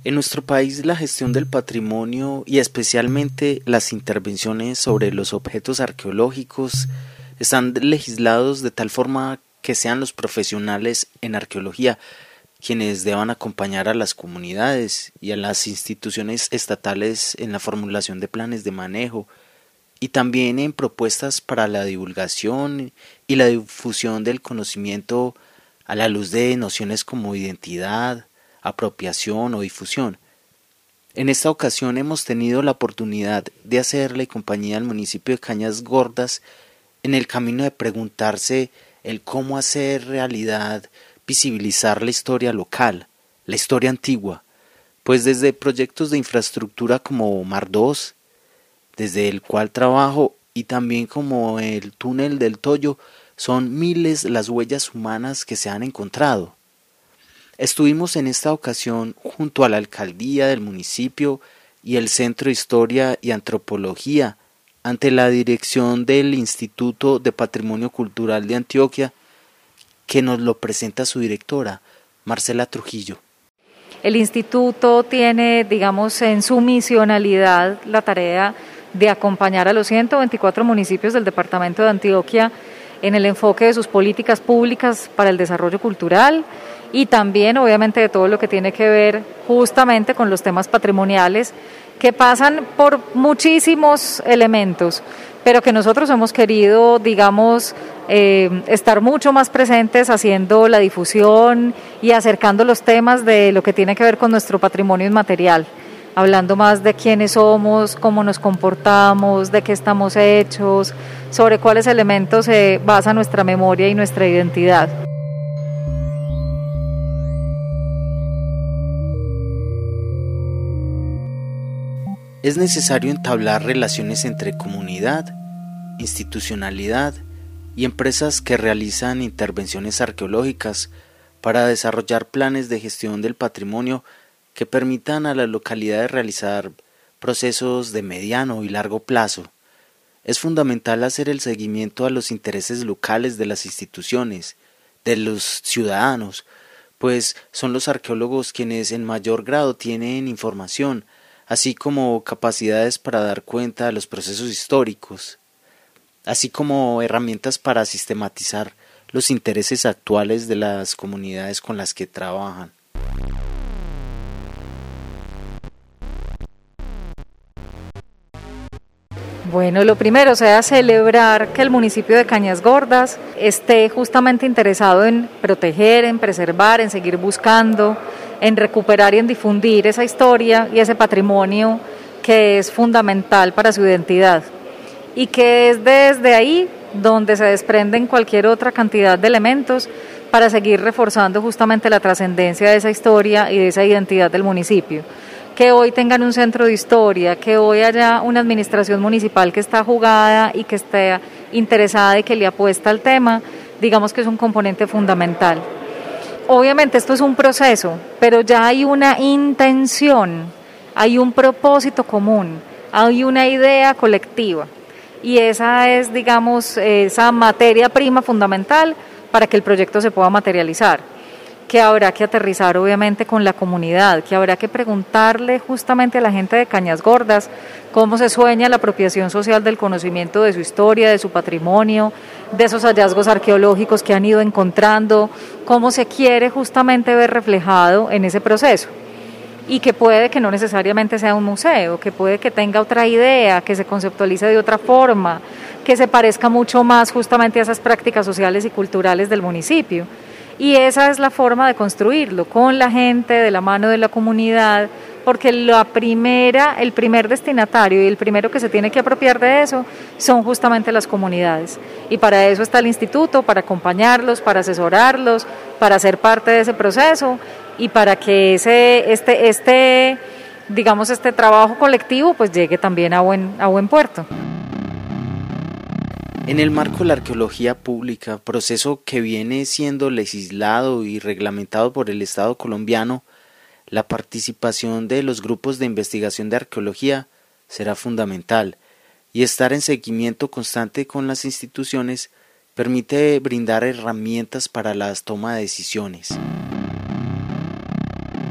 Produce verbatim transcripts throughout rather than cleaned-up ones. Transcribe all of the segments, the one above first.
En nuestro país la gestión del patrimonio y especialmente las intervenciones sobre los objetos arqueológicos están legislados de tal forma que sean los profesionales en arqueología quienes deban acompañar a las comunidades y a las instituciones estatales en la formulación de planes de manejo y también en propuestas para la divulgación y la difusión del conocimiento a la luz de nociones como identidad, apropiación o difusión. En esta ocasión hemos tenido la oportunidad de hacerle compañía al municipio de Cañas Gordas en el camino de preguntarse el cómo hacer realidad, visibilizar la historia local, la historia antigua, pues desde proyectos de infraestructura como Mar dos, desde el cual trabajo, y también como el túnel del Toyo, son miles las huellas humanas que se han encontrado. Estuvimos en esta ocasión junto a la alcaldía del municipio y el Centro de Historia y Antropología, ante la dirección del Instituto de Patrimonio Cultural de Antioquia, que nos lo presenta su directora, Marcela Trujillo. El instituto tiene, digamos, en su misionalidad la tarea de acompañar a los ciento veinticuatro municipios del departamento de Antioquia en el enfoque de sus políticas públicas para el desarrollo cultural y también, obviamente, de todo lo que tiene que ver justamente con los temas patrimoniales que pasan por muchísimos elementos, pero que nosotros hemos querido, digamos, eh, estar mucho más presentes haciendo la difusión y acercando los temas de lo que tiene que ver con nuestro patrimonio inmaterial, hablando más de quiénes somos, cómo nos comportamos, de qué estamos hechos, sobre cuáles elementos se basa nuestra memoria y nuestra identidad. Es necesario entablar relaciones entre comunidad, institucionalidad y empresas que realizan intervenciones arqueológicas para desarrollar planes de gestión del patrimonio que permitan a las localidades realizar procesos de mediano y largo plazo. Es fundamental hacer el seguimiento a los intereses locales de las instituciones, de los ciudadanos, pues son los arqueólogos quienes en mayor grado tienen información, así como capacidades para dar cuenta de los procesos históricos, así como herramientas para sistematizar los intereses actuales de las comunidades con las que trabajan. Bueno, lo primero sea celebrar que el municipio de Cañas Gordas esté justamente interesado en proteger, en preservar, en seguir buscando, en recuperar y en difundir esa historia y ese patrimonio que es fundamental para su identidad y que es desde ahí donde se desprenden cualquier otra cantidad de elementos para seguir reforzando justamente la trascendencia de esa historia y de esa identidad del municipio. Que hoy tengan un centro de historia, que hoy haya una administración municipal que está jugada y que esté interesada y que le apuesta al tema, digamos que es un componente fundamental. Obviamente esto es un proceso, pero ya hay una intención, hay un propósito común, hay una idea colectiva y esa es, digamos, esa materia prima fundamental para que el proyecto se pueda materializar, que habrá que aterrizar obviamente con la comunidad, que habrá que preguntarle justamente a la gente de Cañas Gordas cómo se sueña la apropiación social del conocimiento de su historia, de su patrimonio, de esos hallazgos arqueológicos que han ido encontrando, cómo se quiere justamente ver reflejado en ese proceso. Y que puede que no necesariamente sea un museo, que puede que tenga otra idea, que se conceptualice de otra forma, que se parezca mucho más justamente a esas prácticas sociales y culturales del municipio. Y esa es la forma de construirlo, con la gente, de la mano de la comunidad, porque la primera, el primer destinatario y el primero que se tiene que apropiar de eso son justamente las comunidades. Y para eso está el instituto, para acompañarlos, para asesorarlos, para ser parte de ese proceso y para que ese, este, este, digamos, este trabajo colectivo pues llegue también a buen, a buen puerto. En el marco de la arqueología pública, proceso que viene siendo legislado y reglamentado por el Estado colombiano, la participación de los grupos de investigación de arqueología será fundamental y estar en seguimiento constante con las instituciones permite brindar herramientas para la toma de decisiones.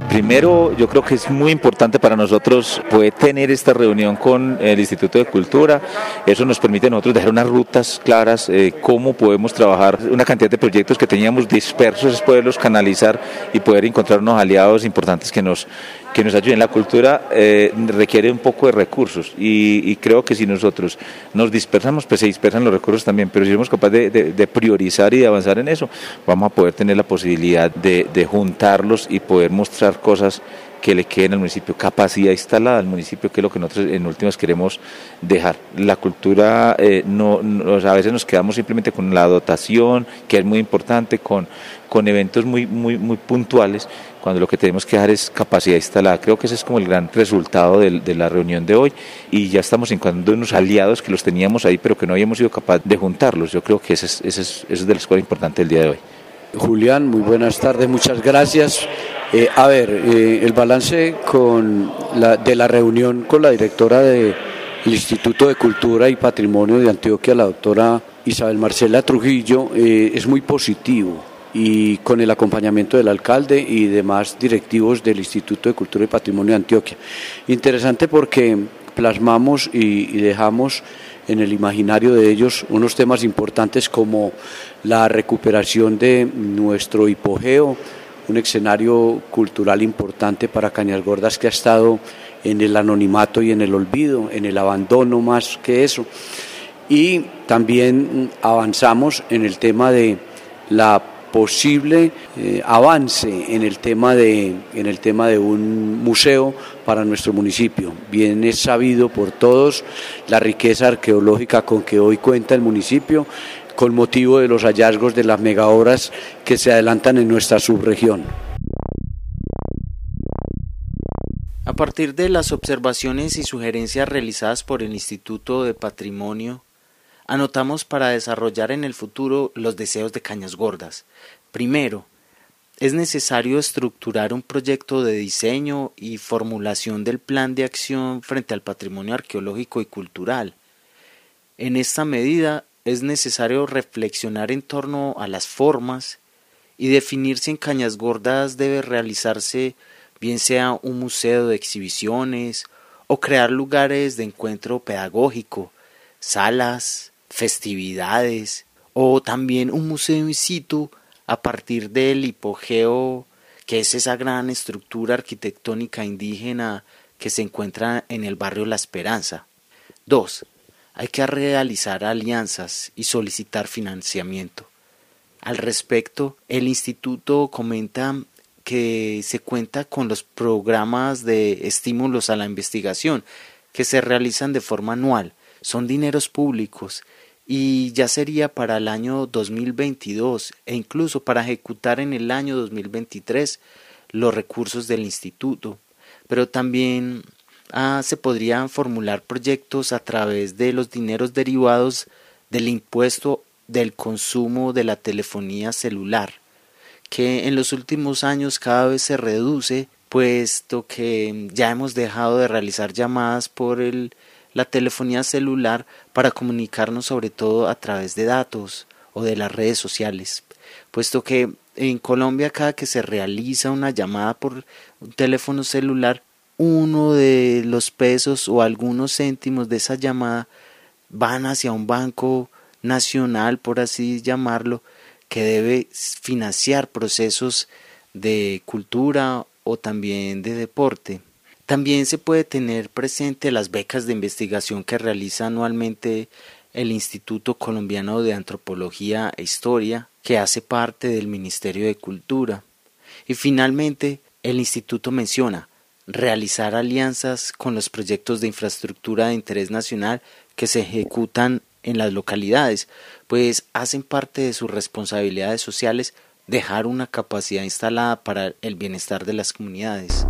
Primero, yo creo que es muy importante para nosotros poder tener esta reunión con el Instituto de Cultura. Eso nos permite a nosotros dejar unas rutas claras, eh, cómo podemos trabajar una cantidad de proyectos que teníamos dispersos, es poderlos canalizar y poder encontrar unos aliados importantes que nos, que nos ayuden. La cultura eh, requiere un poco de recursos y, y creo que si nosotros nos dispersamos, pues se dispersan los recursos también, pero si somos capaces de, de, de priorizar y de avanzar en eso, vamos a poder tener la posibilidad de, de juntarlos y poder mostrar cosas que le queden al municipio, capacidad instalada al municipio, que es lo que nosotros en últimas queremos dejar. La cultura, eh, no, no, o sea, a veces nos quedamos simplemente con la dotación, que es muy importante, con, con eventos muy, muy, muy puntuales, cuando lo que tenemos que dejar es capacidad instalada. Creo que ese es como el gran resultado de, de la reunión de hoy, y ya estamos encontrando unos aliados que los teníamos ahí, pero que no habíamos sido capaces de juntarlos. Yo creo que ese es, ese es, ese es de las cosas importantes del día de hoy. Julián, muy buenas tardes, muchas gracias. Eh, a ver, eh, el balance con la, de la reunión con la directora del Instituto de Cultura y Patrimonio de Antioquia, la doctora Isabel Marcela Trujillo, eh, es muy positivo, y con el acompañamiento del alcalde y demás directivos del Instituto de Cultura y Patrimonio de Antioquia. Interesante porque plasmamos y, y dejamos en el imaginario de ellos unos temas importantes como la recuperación de nuestro hipogeo, un escenario cultural importante para Cañas Gordas que ha estado en el anonimato y en el olvido, en el abandono más que eso. Y también avanzamos en el tema de la posible eh, avance en el tema de en el tema de un museo para nuestro municipio. Bien es sabido por todos la riqueza arqueológica con que hoy cuenta el municipio, con motivo de los hallazgos de las megaobras que se adelantan en nuestra subregión. A partir de las observaciones y sugerencias realizadas por el Instituto de Patrimonio, anotamos para desarrollar en el futuro los deseos de Cañas Gordas. Primero, es necesario estructurar un proyecto de diseño y formulación del plan de acción frente al patrimonio arqueológico y cultural. En esta medida, es necesario reflexionar en torno a las formas y definir si en Cañas Gordas debe realizarse bien sea un museo de exhibiciones o crear lugares de encuentro pedagógico, salas, festividades o también un museo in situ a partir del hipogeo, que es esa gran estructura arquitectónica indígena que se encuentra en el barrio La Esperanza. Dos, hay que realizar alianzas y solicitar financiamiento. Al respecto, el instituto comenta que se cuenta con los programas de estímulos a la investigación que se realizan de forma anual. Son dineros públicos y ya sería para el año dos mil veintidós e incluso para ejecutar en el año dos mil veintitrés los recursos del instituto. Pero también ah, se podrían formular proyectos a través de los dineros derivados del impuesto del consumo de la telefonía celular, que en los últimos años cada vez se reduce, puesto que ya hemos dejado de realizar llamadas por el, la telefonía celular para comunicarnos sobre todo a través de datos o de las redes sociales, puesto que en Colombia cada que se realiza una llamada por un teléfono celular, uno de los pesos o algunos céntimos de esa llamada van hacia un banco nacional, por así llamarlo, que debe financiar procesos de cultura o también de deporte. También se puede tener presente las becas de investigación que realiza anualmente el Instituto Colombiano de Antropología e Historia, que hace parte del Ministerio de Cultura. Y finalmente, el instituto menciona realizar alianzas con los proyectos de infraestructura de interés nacional que se ejecutan en las localidades, pues hacen parte de sus responsabilidades sociales dejar una capacidad instalada para el bienestar de las comunidades.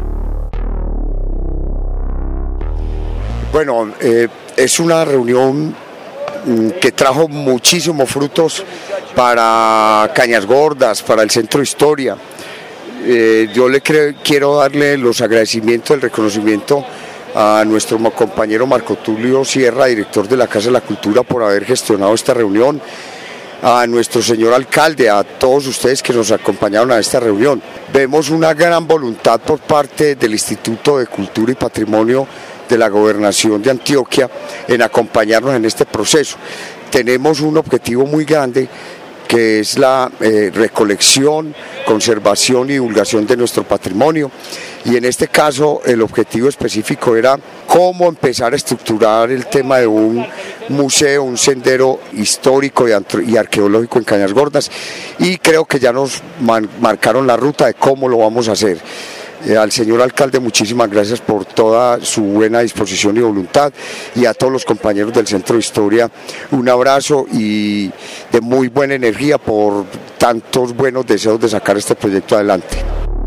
Bueno, eh, es una reunión que trajo muchísimos frutos para Cañas Gordas, para el Centro de Historia. Eh, yo le cre- quiero darle los agradecimientos, el reconocimiento a nuestro compañero Marco Tulio Sierra, director de la Casa de la Cultura, por haber gestionado esta reunión, a nuestro señor alcalde, a todos ustedes que nos acompañaron a esta reunión. Vemos una gran voluntad por parte del Instituto de Cultura y Patrimonio de la Gobernación de Antioquia en acompañarnos en este proceso. Tenemos un objetivo muy grande, que es la eh, recolección, conservación y divulgación de nuestro patrimonio, y en este caso el objetivo específico era cómo empezar a estructurar el tema de un museo, un sendero histórico y arqueológico en Cañas Gordas, y creo que ya nos man, marcaron la ruta de cómo lo vamos a hacer. Eh, al señor alcalde, muchísimas gracias por toda su buena disposición y voluntad, y a todos los compañeros del Centro de Historia un abrazo y de muy buena energía por tantos buenos deseos de sacar este proyecto adelante.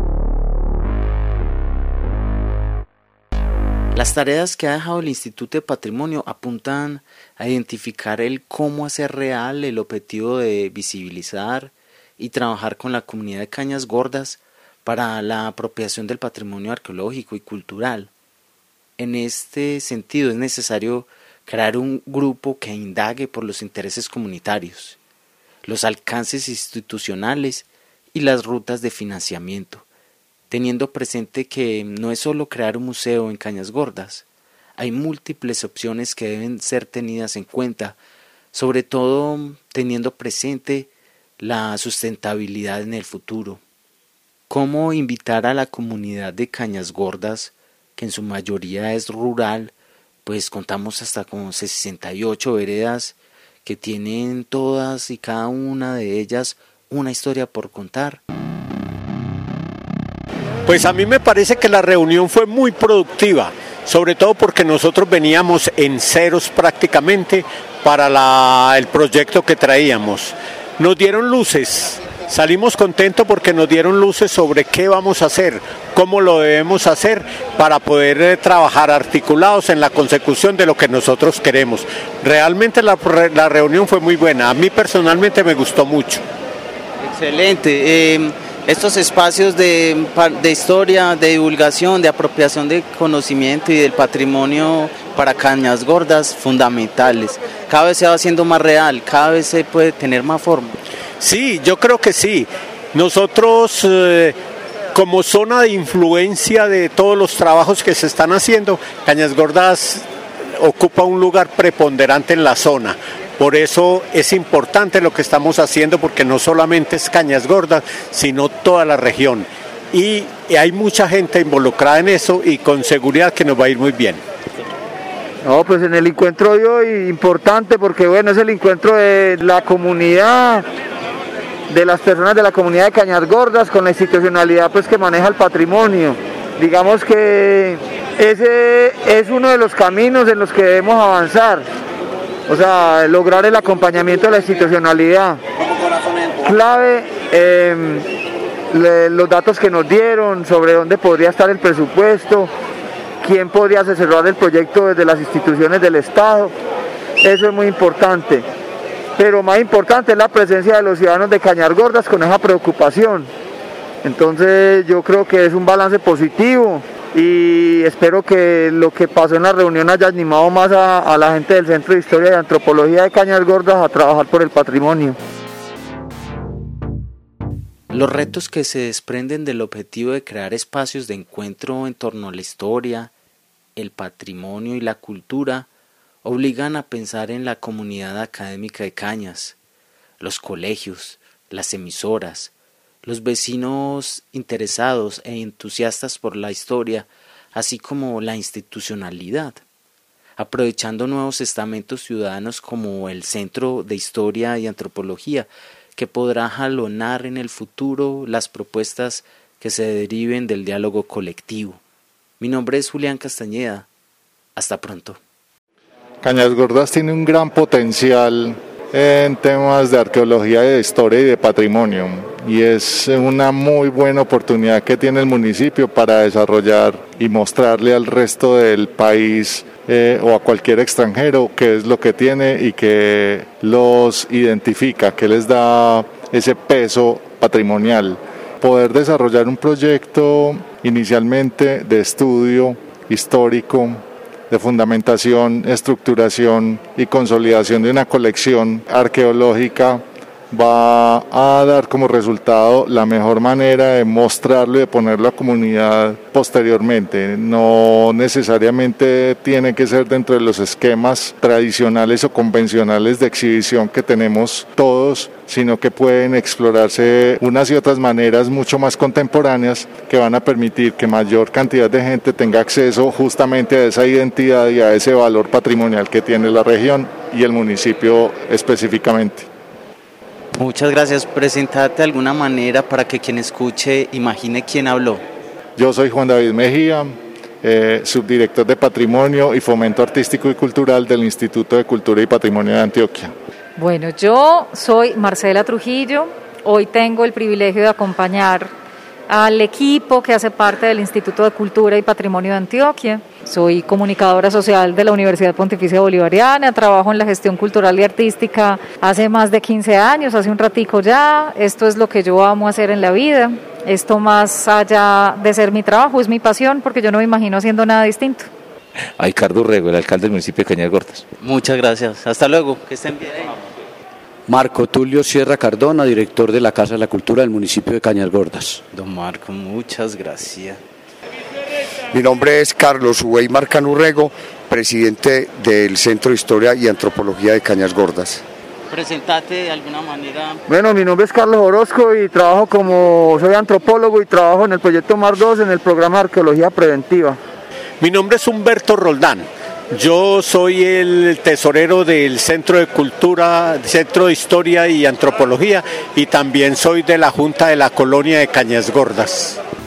Las tareas que ha dejado el Instituto de Patrimonio apuntan a identificar el cómo hacer real el objetivo de visibilizar y trabajar con la comunidad de Cañas Gordas para la apropiación del patrimonio arqueológico y cultural. En este sentido es necesario crear un grupo que indague por los intereses comunitarios, los alcances institucionales y las rutas de financiamiento, teniendo presente que no es solo crear un museo en Cañas Gordas, hay múltiples opciones que deben ser tenidas en cuenta, sobre todo teniendo presente la sustentabilidad en el futuro. ¿Cómo invitar a la comunidad de Cañas Gordas, que en su mayoría es rural, pues contamos hasta con sesenta y ocho veredas que tienen todas y cada una de ellas una historia por contar? Pues a mí me parece que la reunión fue muy productiva, sobre todo porque nosotros veníamos en ceros prácticamente para la, el proyecto que traíamos. Nos dieron luces. Salimos contentos porque nos dieron luces sobre qué vamos a hacer, cómo lo debemos hacer para poder eh, trabajar articulados en la consecución de lo que nosotros queremos. Realmente la, la reunión fue muy buena, a mí personalmente me gustó mucho. Excelente. Eh, estos espacios de, de historia, de divulgación, de apropiación de conocimiento y del patrimonio para Cañas Gordas, fundamentales. Cada vez se va haciendo más real, cada vez se puede tener más forma. Sí, yo creo que sí. Nosotros, eh, como zona de influencia de todos los trabajos que se están haciendo, Cañas Gordas ocupa un lugar preponderante en la zona. Por eso es importante lo que estamos haciendo, porque no solamente es Cañas Gordas, sino toda la región. Y hay mucha gente involucrada en eso y con seguridad que nos va a ir muy bien. No, pues en el encuentro de hoy importante, porque bueno, es el encuentro de la comunidad, de las personas de la comunidad de Cañas Gordas con la institucionalidad pues que maneja el patrimonio. Digamos que ese es uno de los caminos en los que debemos avanzar, o sea, lograr el acompañamiento de la institucionalidad. Clave eh, le, los datos que nos dieron sobre dónde podría estar el presupuesto, quién podría asesorar el proyecto desde las instituciones del Estado, eso es muy importante. Pero más importante es la presencia de los ciudadanos de Cañas Gordas con esa preocupación. Entonces yo creo que es un balance positivo y espero que lo que pasó en la reunión haya animado más a, a la gente del Centro de Historia y Antropología de Cañas Gordas a trabajar por el patrimonio. Los retos que se desprenden del objetivo de crear espacios de encuentro en torno a la historia, el patrimonio y la cultura obligan a pensar en la comunidad académica de Cañas, los colegios, las emisoras, los vecinos interesados e entusiastas por la historia, así como la institucionalidad, aprovechando nuevos estamentos ciudadanos como el Centro de Historia y Antropología, que podrá jalonar en el futuro las propuestas que se deriven del diálogo colectivo. Mi nombre es Julián Castañeda. Hasta pronto. Cañas Gordas tiene un gran potencial en temas de arqueología, de historia y de patrimonio, y es una muy buena oportunidad que tiene el municipio para desarrollar y mostrarle al resto del país eh, o a cualquier extranjero qué es lo que tiene y que los identifica, que les da ese peso patrimonial. Poder desarrollar un proyecto inicialmente de estudio histórico, de fundamentación, estructuración y consolidación de una colección arqueológica va a dar como resultado la mejor manera de mostrarlo y de ponerlo a comunidad posteriormente. No necesariamente tiene que ser dentro de los esquemas tradicionales o convencionales de exhibición que tenemos todos, sino que pueden explorarse unas y otras maneras mucho más contemporáneas que van a permitir que mayor cantidad de gente tenga acceso justamente a esa identidad y a ese valor patrimonial que tiene la región y el municipio específicamente. Muchas gracias. Preséntate de alguna manera para que quien escuche imagine quién habló. Yo soy Juan David Mejía, eh, subdirector de Patrimonio y Fomento Artístico y Cultural del Instituto de Cultura y Patrimonio de Antioquia. Bueno, yo soy Marcela Trujillo. Hoy tengo el privilegio de acompañar al equipo que hace parte del Instituto de Cultura y Patrimonio de Antioquia. Soy comunicadora social de la Universidad Pontificia Bolivariana, trabajo en la gestión cultural y artística hace más de quince años, hace un ratico ya. Esto es lo que yo amo hacer en la vida. Esto, más allá de ser mi trabajo, es mi pasión, porque yo no me imagino haciendo nada distinto. A Ricardo Urrego, el alcalde del municipio de Cañas Gordas. Muchas gracias. Hasta luego. Que estén bien. Marco Tulio Sierra Cardona, director de la Casa de la Cultura del municipio de Cañas Gordas. Don Marco, muchas gracias. Mi nombre es Carlos Uweimar Canurrego, presidente del Centro de Historia y Antropología de Cañas Gordas. Presentate de alguna manera. Bueno, mi nombre es Carlos Orozco y trabajo como, soy antropólogo y trabajo en el proyecto Mar dos en el programa de Arqueología Preventiva. Mi nombre es Humberto Roldán. Yo soy el tesorero del Centro de Cultura, Centro de Historia y Antropología, y también soy de la Junta de la Colonia de Cañas Gordas.